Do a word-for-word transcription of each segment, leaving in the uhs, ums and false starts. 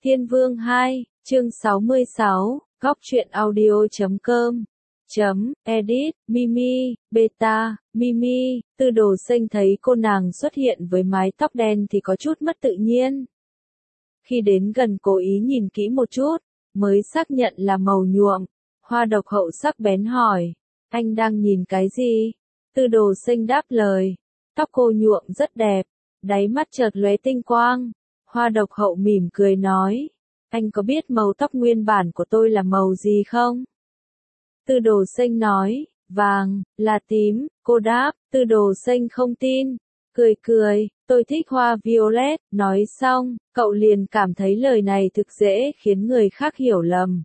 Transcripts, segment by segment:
Thiên Vương hai, chương sáu mươi sáu, góc truyện audio chấm com, chấm, edit, Mimi, beta, Mimi, Tư Đồ Xanh thấy cô nàng xuất hiện với mái tóc đen thì có chút mất tự nhiên. Khi đến gần cố ý nhìn kỹ một chút, mới xác nhận là màu nhuộm. Hoa Độc Hậu sắc bén hỏi, anh đang nhìn cái gì? Tư Đồ Xanh đáp lời, tóc cô nhuộm rất đẹp, đáy mắt chợt lóe tinh quang. Hoa Độc Hậu mỉm cười nói, anh có biết màu tóc nguyên bản của tôi là màu gì không? Tư Đồ Xanh nói, vàng, là tím, cô đáp. Tư Đồ Xanh không tin, cười cười, tôi thích hoa violet. Nói xong, cậu liền cảm thấy lời này thực dễ khiến người khác hiểu lầm.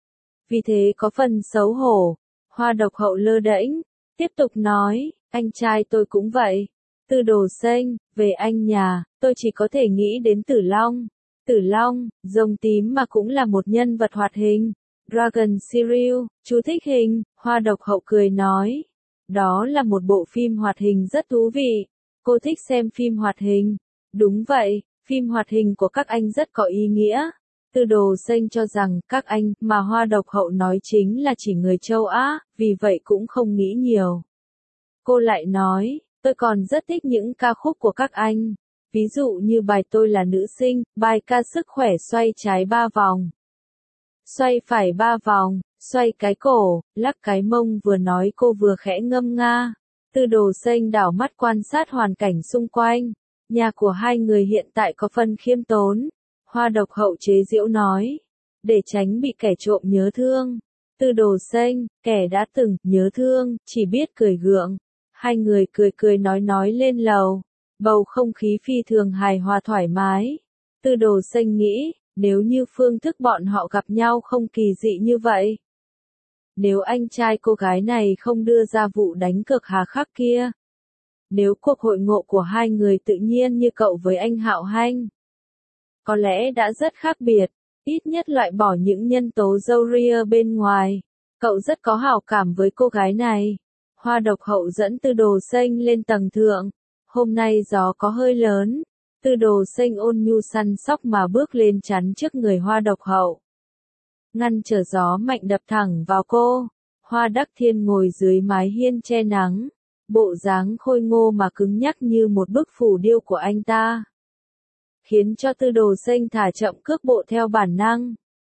Vì thế có phần xấu hổ. Hoa Độc Hậu lơ đễnh, tiếp tục nói, anh trai tôi cũng vậy. Tư Đồ Xanh, về anh nhà, tôi chỉ có thể nghĩ đến Tử Long. Tử Long, rồng tím mà cũng là một nhân vật hoạt hình. Dragon Serial, chú thích hình. Hoa Độc Hậu cười nói, đó là một bộ phim hoạt hình rất thú vị. Cô thích xem phim hoạt hình? Đúng vậy, phim hoạt hình của các anh rất có ý nghĩa. Tư Đồ Xanh cho rằng các anh mà Hoa Độc Hậu nói chính là chỉ người châu Á, vì vậy cũng không nghĩ nhiều. Cô lại nói, tôi còn rất thích những ca khúc của các anh. Ví dụ như bài Tôi là nữ sinh, bài ca Sức khỏe xoay trái ba vòng, xoay phải ba vòng, xoay cái cổ, lắc cái mông. Vừa nói cô vừa khẽ ngâm nga. Tư Đồ Xanh đảo mắt quan sát hoàn cảnh xung quanh. Nhà của hai người hiện tại có phần khiêm tốn. Hoa Độc Hậu chế giễu nói, để tránh bị kẻ trộm nhớ thương. Tư Đồ Xanh, kẻ đã từng nhớ thương, chỉ biết cười gượng. Hai người cười cười nói nói lên lầu. Bầu không khí phi thường hài hòa thoải mái. Tư Đồ Xanh nghĩ, nếu như phương thức bọn họ gặp nhau không kỳ dị như vậy. Nếu anh trai cô gái này không đưa ra vụ đánh cược hà khắc kia. Nếu cuộc hội ngộ của hai người tự nhiên như cậu với anh Hạo Hanh. Có lẽ đã rất khác biệt, ít nhất loại bỏ những nhân tố râu ria bên ngoài. Cậu rất có hảo cảm với cô gái này. Hoa Độc Hậu dẫn Tư Đồ Xanh lên tầng thượng. Hôm nay gió có hơi lớn. Tư Đồ Xanh ôn nhu săn sóc mà bước lên chắn trước người Hoa Độc Hậu. Ngăn trở gió mạnh đập thẳng vào cô. Hoa Đắc Thiên ngồi dưới mái hiên che nắng. Bộ dáng khôi ngô mà cứng nhắc như một bức phù điêu của anh ta. Khiến cho Tư Đồ Xanh thả chậm cước bộ theo bản năng.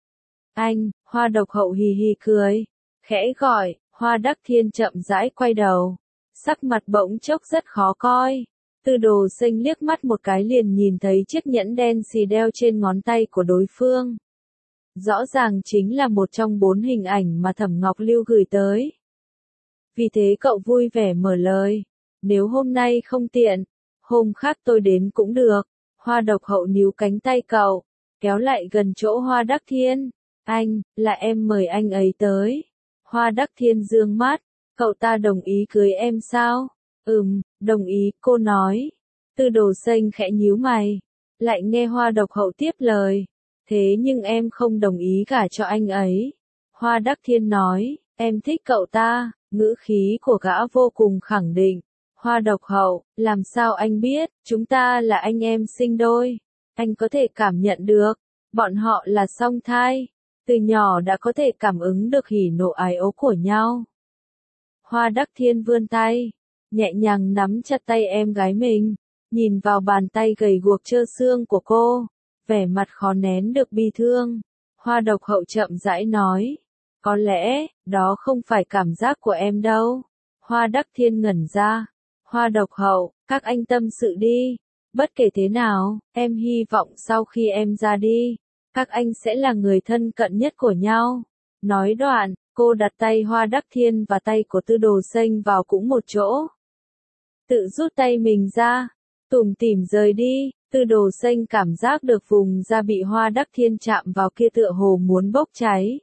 Anh, Hoa Độc Hậu hì hì cười. Khẽ gọi, Hoa Đắc Thiên chậm rãi quay đầu. Sắc mặt bỗng chốc rất khó coi. Tư Đồ Xanh liếc mắt một cái liền nhìn thấy chiếc nhẫn đen xì đeo trên ngón tay của đối phương. Rõ ràng chính là một trong bốn hình ảnh mà Thẩm Ngọc Lưu gửi tới. Vì thế cậu vui vẻ mở lời. Nếu hôm nay không tiện, hôm khác tôi đến cũng được. Hoa Độc Hậu níu cánh tay cậu, kéo lại gần chỗ Hoa Đắc Thiên. Anh, là em mời anh ấy tới. Hoa Đắc Thiên dương mắt, cậu ta đồng ý cưới em sao? Ừm, đồng ý, cô nói. Tư Đồ Xanh khẽ nhíu mày, lại nghe Hoa Độc Hậu tiếp lời. Thế nhưng em không đồng ý gả cho anh ấy. Hoa Đắc Thiên nói, em thích cậu ta, ngữ khí của gã vô cùng khẳng định. Hoa Độc Hậu, làm sao anh biết, chúng ta là anh em sinh đôi. Anh có thể cảm nhận được, bọn họ là song thai. Từ nhỏ đã có thể cảm ứng được hỉ nộ ái ố của nhau. Hoa Đắc Thiên vươn tay, nhẹ nhàng nắm chặt tay em gái mình, nhìn vào bàn tay gầy guộc trơ xương của cô, vẻ mặt khó nén được bi thương. Hoa Độc Hậu chậm rãi nói, có lẽ, đó không phải cảm giác của em đâu. Hoa Đắc Thiên ngẩn ra. Hoa Độc Hậu, các anh tâm sự đi. Bất kể thế nào, em hy vọng sau khi em ra đi, các anh sẽ là người thân cận nhất của nhau. Nói đoạn, cô đặt tay Hoa Đắc Thiên và tay của Tư Đồ Xanh vào cũng một chỗ. Tự rút tay mình ra, tủm tỉm rời đi. Tư Đồ Xanh cảm giác được vùng da bị Hoa Đắc Thiên chạm vào kia tựa hồ muốn bốc cháy.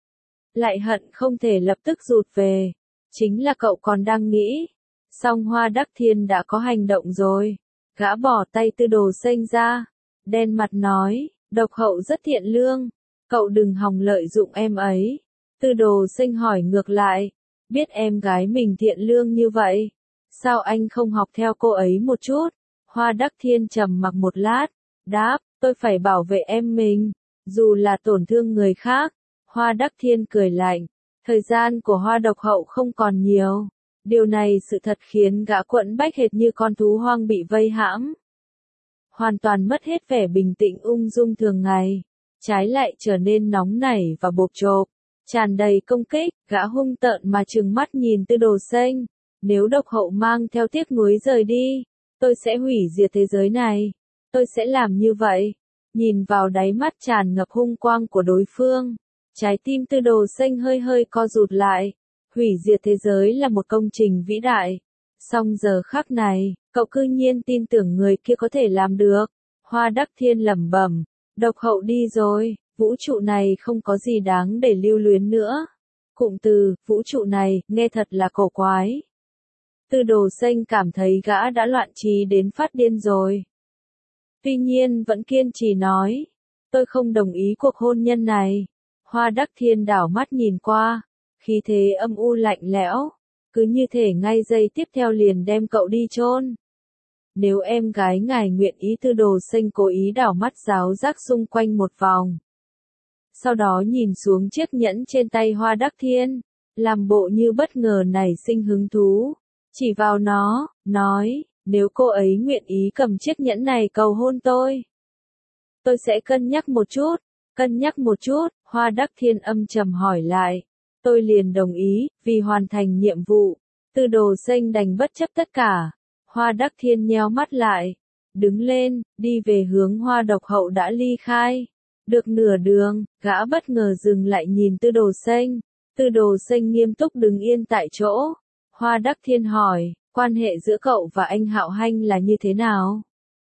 Lại hận không thể lập tức rụt về. Chính là cậu còn đang nghĩ. Song Hoa Đắc Thiên đã có hành động rồi. Gã bỏ tay Tư Đồ Xanh ra. Đen mặt nói, Độc Hậu rất thiện lương. Cậu đừng hòng lợi dụng em ấy. Tư Đồ Xanh hỏi ngược lại. Biết em gái mình thiện lương như vậy. Sao anh không học theo cô ấy một chút? Hoa Đắc Thiên trầm mặc một lát. Đáp, tôi phải bảo vệ em mình. dù là tổn thương người khác. Hoa Đắc Thiên cười lạnh, thời gian của Hoa Độc Hậu không còn nhiều. Điều này sự thật khiến gã quẫn bách hệt như con thú hoang bị vây hãm. Hoàn toàn mất hết vẻ bình tĩnh ung dung thường ngày, trái lại trở nên nóng nảy và bộp chộp, tràn đầy công kích. Gã hung tợn mà trừng mắt nhìn Tư Đồ Xanh, nếu Độc Hậu mang theo tiếc nuối rời đi, tôi sẽ hủy diệt thế giới này, tôi sẽ làm như vậy. Nhìn vào đáy mắt tràn ngập hung quang của đối phương, trái tim Tư Đồ Xanh hơi hơi co rụt lại. Hủy diệt thế giới là một công trình vĩ đại, song giờ khắc này, cậu cư nhiên tin tưởng người kia có thể làm được. Hoa Đắc Thiên lẩm bẩm, Độc Hậu đi rồi, vũ trụ này không có gì đáng để lưu luyến nữa. Cụm từ, vũ trụ này, nghe thật là cổ quái. Tư Đồ Xanh cảm thấy gã đã loạn trí đến phát điên rồi. Tuy nhiên vẫn kiên trì nói, tôi không đồng ý cuộc hôn nhân này. Hoa Đắc Thiên đảo mắt nhìn qua, khí thế âm u lạnh lẽo, cứ như thể ngay giây tiếp theo liền đem cậu đi chôn. Nếu em gái ngài nguyện ý. Tư Đồ Xanh cố ý đảo mắt giáo giác xung quanh một vòng. Sau đó nhìn xuống chiếc nhẫn trên tay Hoa Đắc Thiên, làm bộ như bất ngờ nảy sinh hứng thú, chỉ vào nó, nói, nếu cô ấy nguyện ý cầm chiếc nhẫn này cầu hôn tôi, tôi sẽ cân nhắc một chút. Cân nhắc một chút, Hoa Đắc Thiên âm trầm hỏi lại. Tôi liền đồng ý, vì hoàn thành nhiệm vụ. Tư Đồ Xanh đành bất chấp tất cả. Hoa Đắc Thiên nheo mắt lại, đứng lên, đi về hướng Hoa Độc Hậu đã ly khai. Được nửa đường, gã bất ngờ dừng lại nhìn Tư Đồ Xanh. Tư Đồ Xanh nghiêm túc đứng yên tại chỗ. Hoa Đắc Thiên hỏi, quan hệ giữa cậu và anh Hạo Hanh là như thế nào?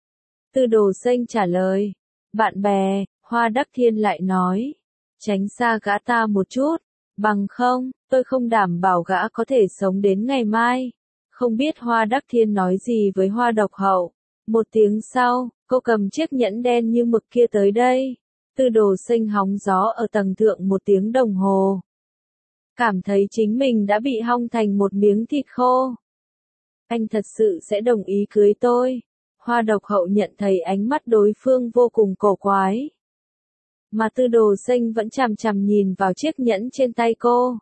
Tư Đồ Xanh trả lời, bạn bè. Hoa Đắc Thiên lại nói, tránh xa gã ta một chút, bằng không, tôi không đảm bảo gã có thể sống đến ngày mai. Không biết Hoa Đắc Thiên nói gì với Hoa Độc Hậu. Một tiếng sau, cô cầm chiếc nhẫn đen như mực kia tới đây. Tư Đồ Xanh hóng gió ở tầng thượng một tiếng đồng hồ. Cảm thấy chính mình đã bị hong thành một miếng thịt khô. Anh thật sự sẽ đồng ý cưới tôi. Hoa Độc Hậu nhận thấy ánh mắt đối phương vô cùng cổ quái. Mà Tư Đồ Xanh vẫn chằm chằm nhìn vào chiếc nhẫn trên tay cô.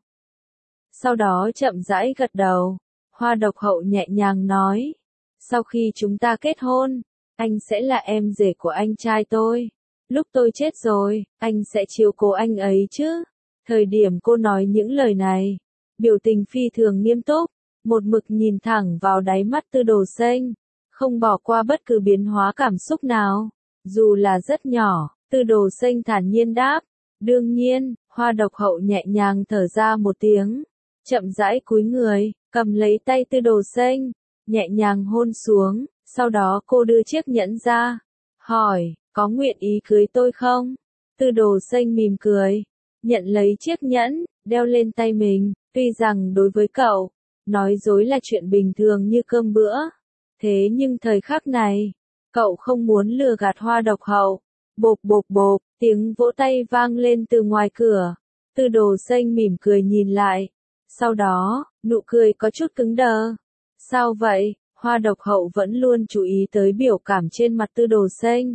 Sau đó chậm rãi gật đầu. Hoa Độc Hậu nhẹ nhàng nói, sau khi chúng ta kết hôn, anh sẽ là em rể của anh trai tôi. Lúc tôi chết rồi, anh sẽ chiếu cố anh ấy chứ. Thời điểm cô nói những lời này, biểu tình phi thường nghiêm túc, một mực nhìn thẳng vào đáy mắt Tư Đồ Xanh, không bỏ qua bất cứ biến hóa cảm xúc nào, dù là rất nhỏ. Tư Đồ Xanh thản nhiên đáp, đương nhiên. Hoa Độc Hậu nhẹ nhàng thở ra một tiếng, chậm rãi cúi người, cầm lấy tay Tư Đồ Xanh, nhẹ nhàng hôn xuống, sau đó cô đưa chiếc nhẫn ra, hỏi, có nguyện ý cưới tôi không? Tư Đồ Xanh mỉm cười, nhận lấy chiếc nhẫn, đeo lên tay mình. Tuy rằng đối với cậu, nói dối là chuyện bình thường như cơm bữa, thế nhưng thời khắc này, cậu không muốn lừa gạt Hoa Độc Hậu. Bộp bộp bộp, tiếng vỗ tay vang lên từ ngoài cửa. Tư Đồ Xanh mỉm cười nhìn lại. Sau đó, nụ cười có chút cứng đờ. Sao vậy? Hoa Độc Hậu vẫn luôn chú ý tới biểu cảm trên mặt Tư Đồ Xanh,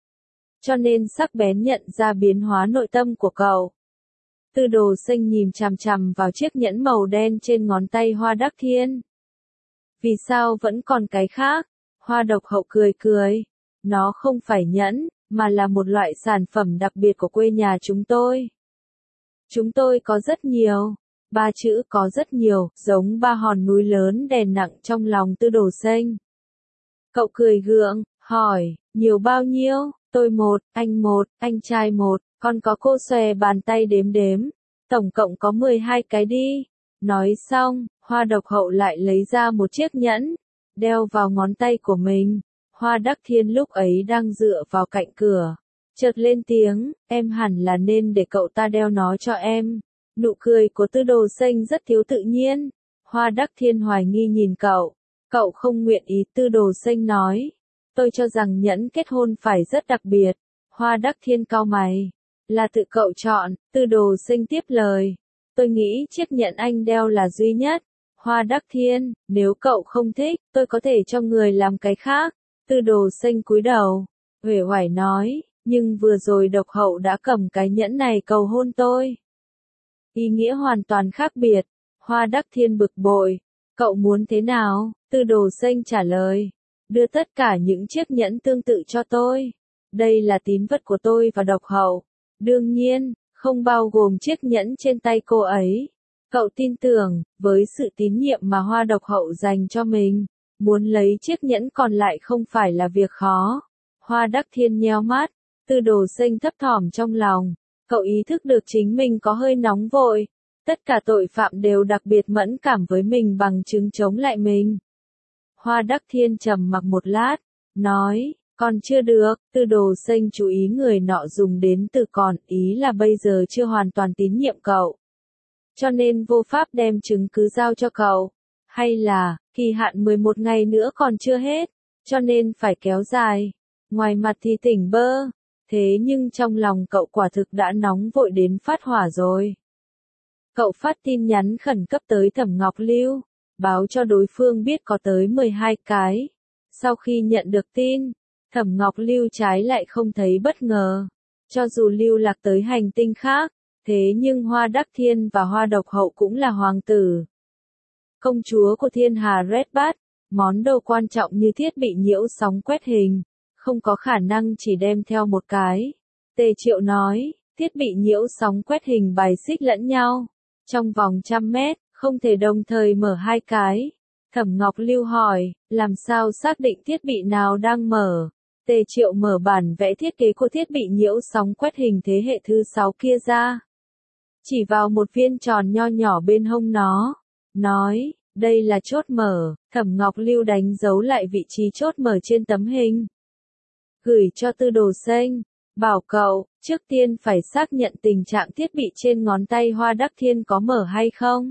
cho nên sắc bén nhận ra biến hóa nội tâm của cậu. Tư Đồ Xanh nhìn chằm chằm vào chiếc nhẫn màu đen trên ngón tay Hoa Đắc Thiên. Vì sao vẫn còn cái khác? Hoa Độc Hậu cười cười. Nó không phải nhẫn, mà là một loại sản phẩm đặc biệt của quê nhà chúng tôi. Chúng tôi có rất nhiều. Ba chữ có rất nhiều, giống ba hòn núi lớn đè nặng trong lòng Tư Đồ Xanh. Cậu cười gượng, hỏi, nhiều bao nhiêu? Tôi một, anh một, anh trai một, còn có cô xòe bàn tay đếm đếm. Tổng cộng có mười hai cái đi. Nói xong, Hoa Độc Hậu lại lấy ra một chiếc nhẫn, đeo vào ngón tay của mình. Hoa Đắc Thiên lúc ấy đang dựa vào cạnh cửa, chợt lên tiếng, em hẳn là nên để cậu ta đeo nó cho em. Nụ cười của Tư Đồ Xanh rất thiếu tự nhiên. Hoa Đắc Thiên hoài nghi nhìn cậu. Cậu không nguyện ý. Tư Đồ Xanh nói, tôi cho rằng nhẫn kết hôn phải rất đặc biệt. Hoa Đắc Thiên cau mày, là tự cậu chọn. Tư Đồ Xanh tiếp lời, tôi nghĩ chiếc nhẫn anh đeo là duy nhất. Hoa Đắc Thiên, nếu cậu không thích, tôi có thể cho người làm cái khác. Tư Đồ Xanh cúi đầu, uể oải nói, Nhưng vừa rồi độc hậu đã cầm cái nhẫn này cầu hôn tôi. Ý nghĩa hoàn toàn khác biệt. Hoa Đắc Thiên bực bội. Cậu muốn thế nào? Tư Đồ Xanh trả lời. Đưa tất cả những chiếc nhẫn tương tự cho tôi. Đây là tín vật của tôi và độc hậu. Đương nhiên, không bao gồm chiếc nhẫn trên tay cô ấy. Cậu tin tưởng, với sự tín nhiệm mà Hoa Độc Hậu dành cho mình, muốn lấy chiếc nhẫn còn lại không phải là việc khó. Hoa Đắc Thiên nheo mắt, Tư Đồ Xanh thấp thỏm trong lòng. Cậu ý thức được chính mình có hơi nóng vội. Tất cả tội phạm đều đặc biệt mẫn cảm với mình bằng chứng chống lại mình. Hoa Đắc Thiên trầm mặc một lát, nói, còn chưa được. Tư Đồ Xanh chú ý người nọ dùng đến từ còn, ý là bây giờ chưa hoàn toàn tín nhiệm cậu. Cho nên vô pháp đem chứng cứ giao cho cậu. Hay là, kỳ hạn mười một ngày nữa còn chưa hết, cho nên phải kéo dài. Ngoài mặt thì tỉnh bơ, thế nhưng trong lòng cậu quả thực đã nóng vội đến phát hỏa rồi. Cậu phát tin nhắn khẩn cấp tới Thẩm Ngọc Lưu, báo cho đối phương biết có tới mười hai cái. Sau khi nhận được tin, Thẩm Ngọc Lưu trái lại không thấy bất ngờ. Cho dù lưu lạc tới hành tinh khác, thế nhưng Hoa Đắc Thiên và Hoa Độc Hậu cũng là hoàng tử. Công chúa của thiên hà Red Bat, món đồ quan trọng như thiết bị nhiễu sóng quét hình, không có khả năng chỉ đem theo một cái. Tề Triệu nói, thiết bị nhiễu sóng quét hình bài xích lẫn nhau. Trong vòng trăm mét, không thể đồng thời mở hai cái. Thẩm Ngọc Lưu hỏi, làm sao xác định thiết bị nào đang mở? Tề Triệu mở bản vẽ thiết kế của thiết bị nhiễu sóng quét hình thế hệ thứ sáu kia ra. Chỉ vào một viên tròn nho nhỏ bên hông nó. Nói, đây là chốt mở. Thẩm Ngọc Lưu đánh dấu lại vị trí chốt mở trên tấm hình. Gửi cho Tư Đồ Xanh. Bảo cậu, trước tiên phải xác nhận tình trạng thiết bị trên ngón tay Hoa Đắc Thiên có mở hay không.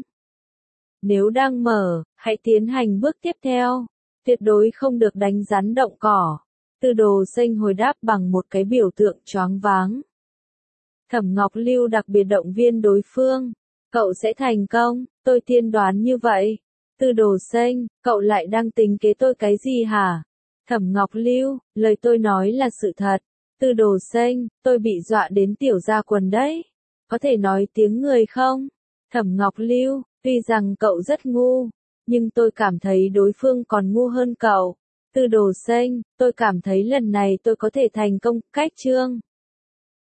Nếu đang mở, hãy tiến hành bước tiếp theo. Tuyệt đối không được đánh rắn động cỏ. Tư Đồ Xanh hồi đáp bằng một cái biểu tượng choáng váng. Thẩm Ngọc Lưu đặc biệt động viên đối phương. Cậu sẽ thành công, tôi tiên đoán như vậy. Tư Đồ Xanh, cậu lại đang tính kế tôi cái gì hả? Thẩm Ngọc Lưu, lời tôi nói là sự thật. Tư Đồ Xanh, tôi bị dọa đến tiểu ra quần đấy. Có thể nói tiếng người không? Thẩm Ngọc Lưu, tuy rằng cậu rất ngu, nhưng tôi cảm thấy đối phương còn ngu hơn cậu. Tư Đồ Xanh, tôi cảm thấy lần này tôi có thể thành công. Cách chương